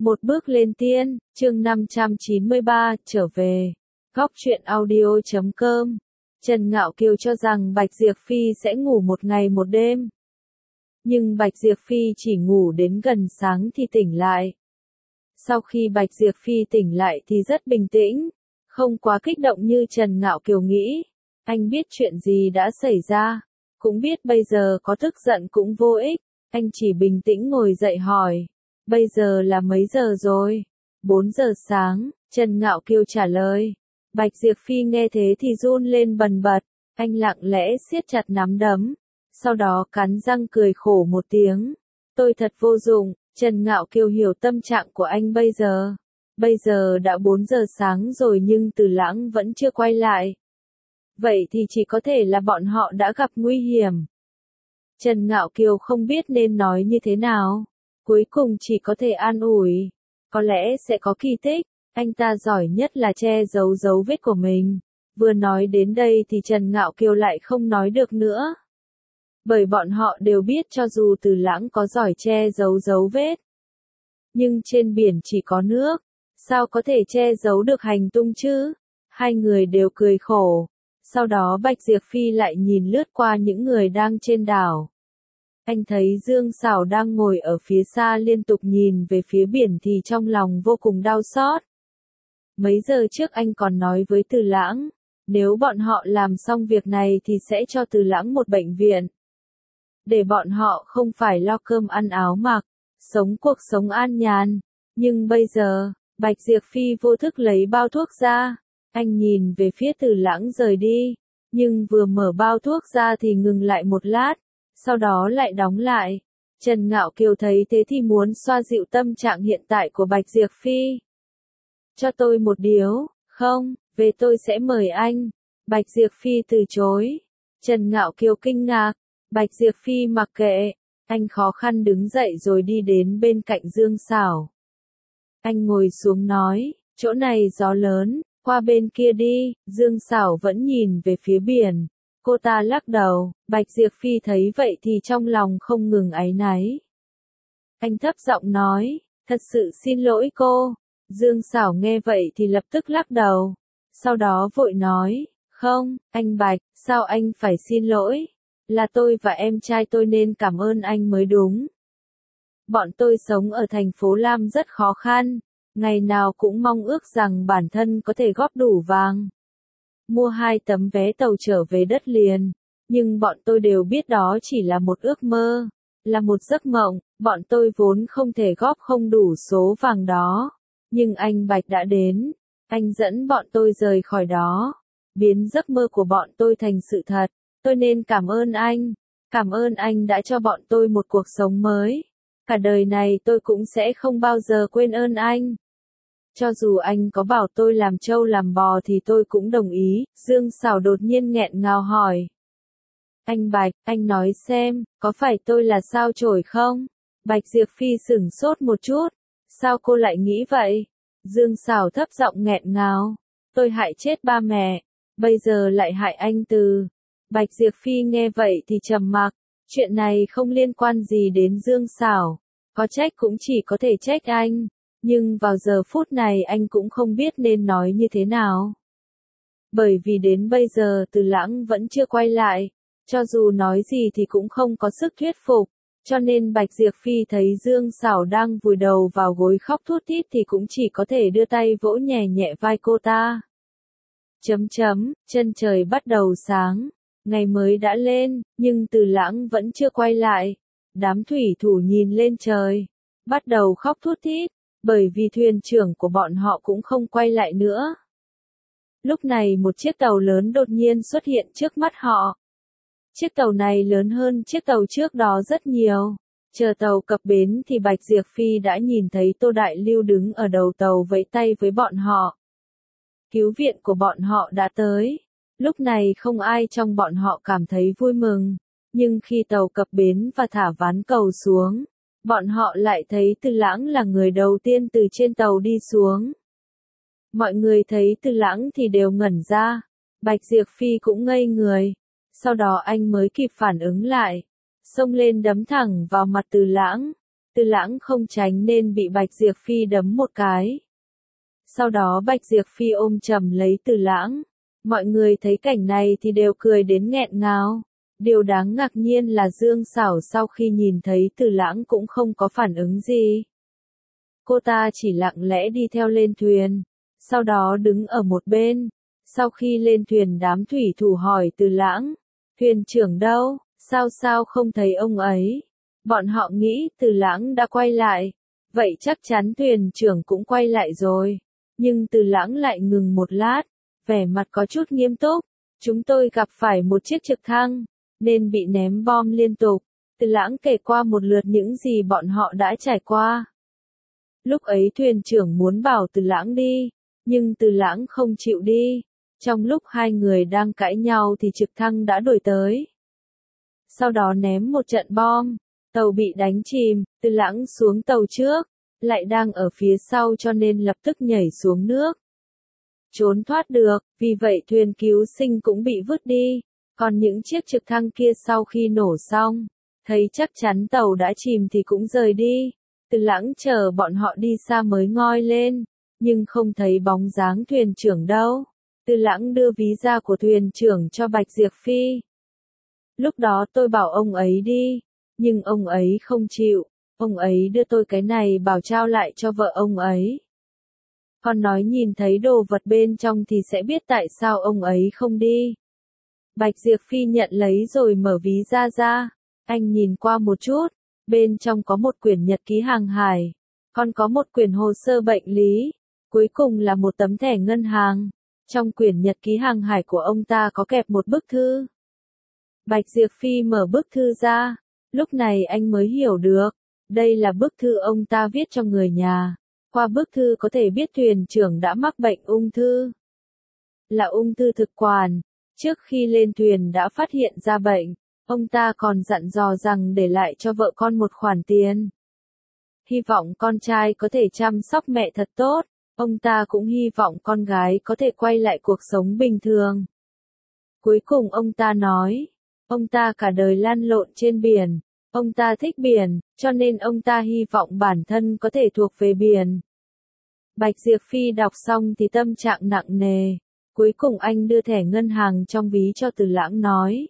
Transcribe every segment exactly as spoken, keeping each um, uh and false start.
Một bước lên tiên, chương năm trăm chín mươi ba, trở về. Góc truyện audio chấm com. Trần Ngạo Kiều cho rằng Bạch Diệp Phi sẽ ngủ một ngày một đêm. Nhưng Bạch Diệp Phi chỉ ngủ đến gần sáng thì tỉnh lại. Sau khi Bạch Diệp Phi tỉnh lại thì rất bình tĩnh, không quá kích động như Trần Ngạo Kiều nghĩ. Anh biết chuyện gì đã xảy ra, cũng biết bây giờ có tức giận cũng vô ích, anh chỉ bình tĩnh ngồi dậy hỏi. Bây giờ là mấy giờ rồi? Bốn giờ sáng, Trần Ngạo Kiều trả lời. Bạch Diệp Phi nghe thế thì run lên bần bật, anh lặng lẽ siết chặt nắm đấm, sau đó cắn răng cười khổ một tiếng. Tôi thật vô dụng, Trần Ngạo Kiều hiểu tâm trạng của anh bây giờ. Bây giờ đã bốn giờ sáng rồi nhưng Từ Lãng vẫn chưa quay lại. Vậy thì chỉ có thể là bọn họ đã gặp nguy hiểm. Trần Ngạo Kiều không biết nên nói như thế nào. Cuối cùng chỉ có thể an ủi. Có lẽ sẽ có kỳ tích, anh ta giỏi nhất là che giấu dấu vết của mình. Vừa nói đến đây thì Trần Ngạo Kiều lại không nói được nữa. Bởi bọn họ đều biết cho dù Từ Lãng có giỏi che giấu dấu vết, nhưng trên biển chỉ có nước, sao có thể che giấu được hành tung chứ? Hai người đều cười khổ. Sau đó Bạch Diệp Phi lại nhìn lướt qua những người đang trên đảo. Anh thấy Dương Sảo đang ngồi ở phía xa liên tục nhìn về phía biển thì trong lòng vô cùng đau xót. Mấy giờ trước anh còn nói với Từ Lãng, nếu bọn họ làm xong việc này thì sẽ cho Từ Lãng một bệnh viện. Để bọn họ không phải lo cơm ăn áo mặc, sống cuộc sống an nhàn. Nhưng bây giờ, Bạch Diệp Phi vô thức lấy bao thuốc ra. Anh nhìn về phía Từ Lãng rời đi, nhưng vừa mở bao thuốc ra thì ngừng lại một lát, sau đó lại đóng lại. Trần Ngạo Kiều thấy thế thì muốn xoa dịu tâm trạng hiện tại của Bạch Diệp Phi. Cho tôi một điếu, không, về tôi sẽ mời anh. Bạch Diệp Phi từ chối. Trần Ngạo Kiều kinh ngạc, Bạch Diệp Phi mặc kệ, anh khó khăn đứng dậy rồi đi đến bên cạnh Dương Sảo. Anh ngồi xuống nói, chỗ này gió lớn, qua bên kia đi. Dương Sảo vẫn nhìn về phía biển. Cô ta lắc đầu, Bạch Diệp Phi thấy vậy thì trong lòng không ngừng áy náy. Anh thấp giọng nói, thật sự xin lỗi cô. Dương Sảo nghe vậy thì lập tức lắc đầu. Sau đó vội nói, không, anh Bạch, sao anh phải xin lỗi? Là tôi và em trai tôi nên cảm ơn anh mới đúng. Bọn tôi sống ở thành phố Lam rất khó khăn, ngày nào cũng mong ước rằng bản thân có thể góp đủ vàng. Mua hai tấm vé tàu trở về đất liền, nhưng bọn tôi đều biết đó chỉ là một ước mơ, là một giấc mộng, bọn tôi vốn không thể góp không đủ số vàng đó. Nhưng anh Bạch đã đến, anh dẫn bọn tôi rời khỏi đó, biến giấc mơ của bọn tôi thành sự thật. Tôi nên cảm ơn anh, cảm ơn anh đã cho bọn tôi một cuộc sống mới. Cả đời này tôi cũng sẽ không bao giờ quên ơn anh. Cho dù anh có bảo tôi làm trâu làm bò thì tôi cũng đồng ý. Dương Sảo đột nhiên nghẹn ngào hỏi. Anh Bạch, anh nói xem, có phải tôi là sao chổi không? Bạch Diệp Phi sửng sốt một chút. Sao cô lại nghĩ vậy? Dương Sảo thấp giọng nghẹn ngào. Tôi hại chết ba mẹ, bây giờ lại hại anh Từ. Bạch Diệp Phi nghe vậy thì trầm mặc. Chuyện này không liên quan gì đến Dương Sảo. Có trách cũng chỉ có thể trách anh. Nhưng vào giờ phút này anh cũng không biết nên nói như thế nào. Bởi vì đến bây giờ Từ Lãng vẫn chưa quay lại. Cho dù nói gì thì cũng không có sức thuyết phục. Cho nên Bạch Diệp Phi thấy Dương Sảo đang vùi đầu vào gối khóc thút thít thì cũng chỉ có thể đưa tay vỗ nhẹ nhẹ vai cô ta. Chấm chấm, chân trời bắt đầu sáng. Ngày mới đã lên, nhưng Từ Lãng vẫn chưa quay lại. Đám thủy thủ nhìn lên trời, bắt đầu khóc thút thít, bởi vì thuyền trưởng của bọn họ cũng không quay lại nữa. Lúc này một chiếc tàu lớn đột nhiên xuất hiện trước mắt họ. Chiếc tàu này lớn hơn chiếc tàu trước đó rất nhiều. Chờ tàu cập bến thì Bạch Diệp Phi đã nhìn thấy Tô Đại Lưu đứng ở đầu tàu vẫy tay với bọn họ. Cứu viện của bọn họ đã tới. Lúc này không ai trong bọn họ cảm thấy vui mừng, nhưng khi tàu cập bến và thả ván cầu xuống, bọn họ lại thấy Từ Lãng là người đầu tiên từ trên tàu đi xuống. Mọi người thấy Từ Lãng thì đều ngẩn ra, Bạch Diệp Phi cũng ngây người, sau đó anh mới kịp phản ứng lại, xông lên đấm thẳng vào mặt Từ Lãng. Từ Lãng không tránh nên bị Bạch Diệp Phi đấm một cái. Sau đó Bạch Diệp Phi ôm chầm lấy Từ Lãng. Mọi người thấy cảnh này thì đều cười đến nghẹn ngào. Điều đáng ngạc nhiên là Dương Sảo sau khi nhìn thấy Từ Lãng cũng không có phản ứng gì. Cô ta chỉ lặng lẽ đi theo lên thuyền, sau đó đứng ở một bên. Sau khi lên thuyền đám thủy thủ hỏi Từ Lãng, thuyền trưởng đâu, sao sao không thấy ông ấy? Bọn họ nghĩ Từ Lãng đã quay lại, vậy chắc chắn thuyền trưởng cũng quay lại rồi. Nhưng Từ Lãng lại ngừng một lát, vẻ mặt có chút nghiêm túc. Chúng tôi gặp phải một chiếc trực thăng, nên bị ném bom liên tục. Từ Lãng kể qua một lượt những gì bọn họ đã trải qua. Lúc ấy thuyền trưởng muốn bảo Từ Lãng đi, nhưng Từ Lãng không chịu đi. Trong lúc hai người đang cãi nhau thì trực thăng đã đuổi tới. Sau đó ném một trận bom, tàu bị đánh chìm, Từ Lãng xuống tàu trước, lại đang ở phía sau cho nên lập tức nhảy xuống nước. Trốn thoát được, vì vậy thuyền cứu sinh cũng bị vứt đi. Còn những chiếc trực thăng kia sau khi nổ xong, thấy chắc chắn tàu đã chìm thì cũng rời đi. Từ Lãng chờ bọn họ đi xa mới ngoi lên, nhưng không thấy bóng dáng thuyền trưởng đâu. Từ Lãng đưa ví da của thuyền trưởng cho Bạch Diệp Phi. Lúc đó tôi bảo ông ấy đi, nhưng ông ấy không chịu. Ông ấy đưa tôi cái này bảo trao lại cho vợ ông ấy. Còn nói nhìn thấy đồ vật bên trong thì sẽ biết tại sao ông ấy không đi. Bạch Diệp Phi nhận lấy rồi mở ví da ra. Anh nhìn qua một chút, bên trong có một quyển nhật ký hàng hải, còn có một quyển hồ sơ bệnh lý, cuối cùng là một tấm thẻ ngân hàng. Trong quyển nhật ký hàng hải của ông ta có kẹp một bức thư. Bạch Diệp Phi mở bức thư ra, lúc này anh mới hiểu được, đây là bức thư ông ta viết cho người nhà. Qua bức thư có thể biết thuyền trưởng đã mắc bệnh ung thư. Là ung thư thực quản. Trước khi lên thuyền đã phát hiện ra bệnh, ông ta còn dặn dò rằng để lại cho vợ con một khoản tiền. Hy vọng con trai có thể chăm sóc mẹ thật tốt, ông ta cũng hy vọng con gái có thể quay lại cuộc sống bình thường. Cuối cùng ông ta nói, ông ta cả đời lăn lộn trên biển, ông ta thích biển, cho nên ông ta hy vọng bản thân có thể thuộc về biển. Bạch Diệp Phi đọc xong thì tâm trạng nặng nề. Cuối cùng anh đưa thẻ ngân hàng trong ví cho Từ Lãng nói.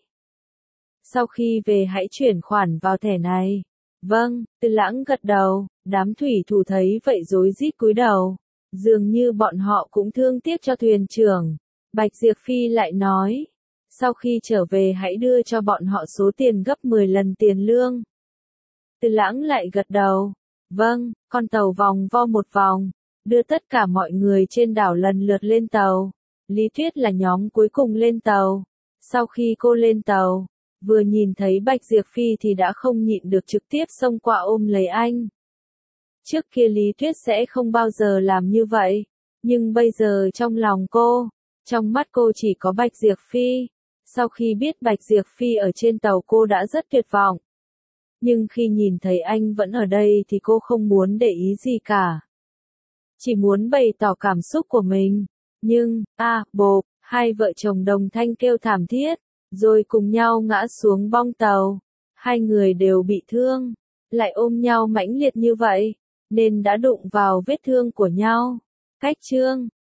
Sau khi về hãy chuyển khoản vào thẻ này. Vâng, Từ Lãng gật đầu, đám thủy thủ thấy vậy rối rít cúi đầu. Dường như bọn họ cũng thương tiếc cho thuyền trưởng. Bạch Diệp Phi lại nói. Sau khi trở về hãy đưa cho bọn họ số tiền gấp mười lần tiền lương. Từ Lãng lại gật đầu. Vâng, con tàu vòng vo một vòng, đưa tất cả mọi người trên đảo lần lượt lên tàu. Lý Tuyết là nhóm cuối cùng lên tàu. Sau khi cô lên tàu, vừa nhìn thấy Bạch Diệp Phi thì đã không nhịn được trực tiếp xông qua ôm lấy anh. Trước kia Lý Tuyết sẽ không bao giờ làm như vậy, nhưng bây giờ trong lòng cô, trong mắt cô chỉ có Bạch Diệp Phi. Sau khi biết Bạch Diệp Phi ở trên tàu cô đã rất tuyệt vọng. Nhưng khi nhìn thấy anh vẫn ở đây thì cô không muốn để ý gì cả. Chỉ muốn bày tỏ cảm xúc của mình. Nhưng, a, à, bộp, hai vợ chồng đồng thanh kêu thảm thiết, rồi cùng nhau ngã xuống bong tàu. Hai người đều bị thương, lại ôm nhau mãnh liệt như vậy, nên đã đụng vào vết thương của nhau. Cách chương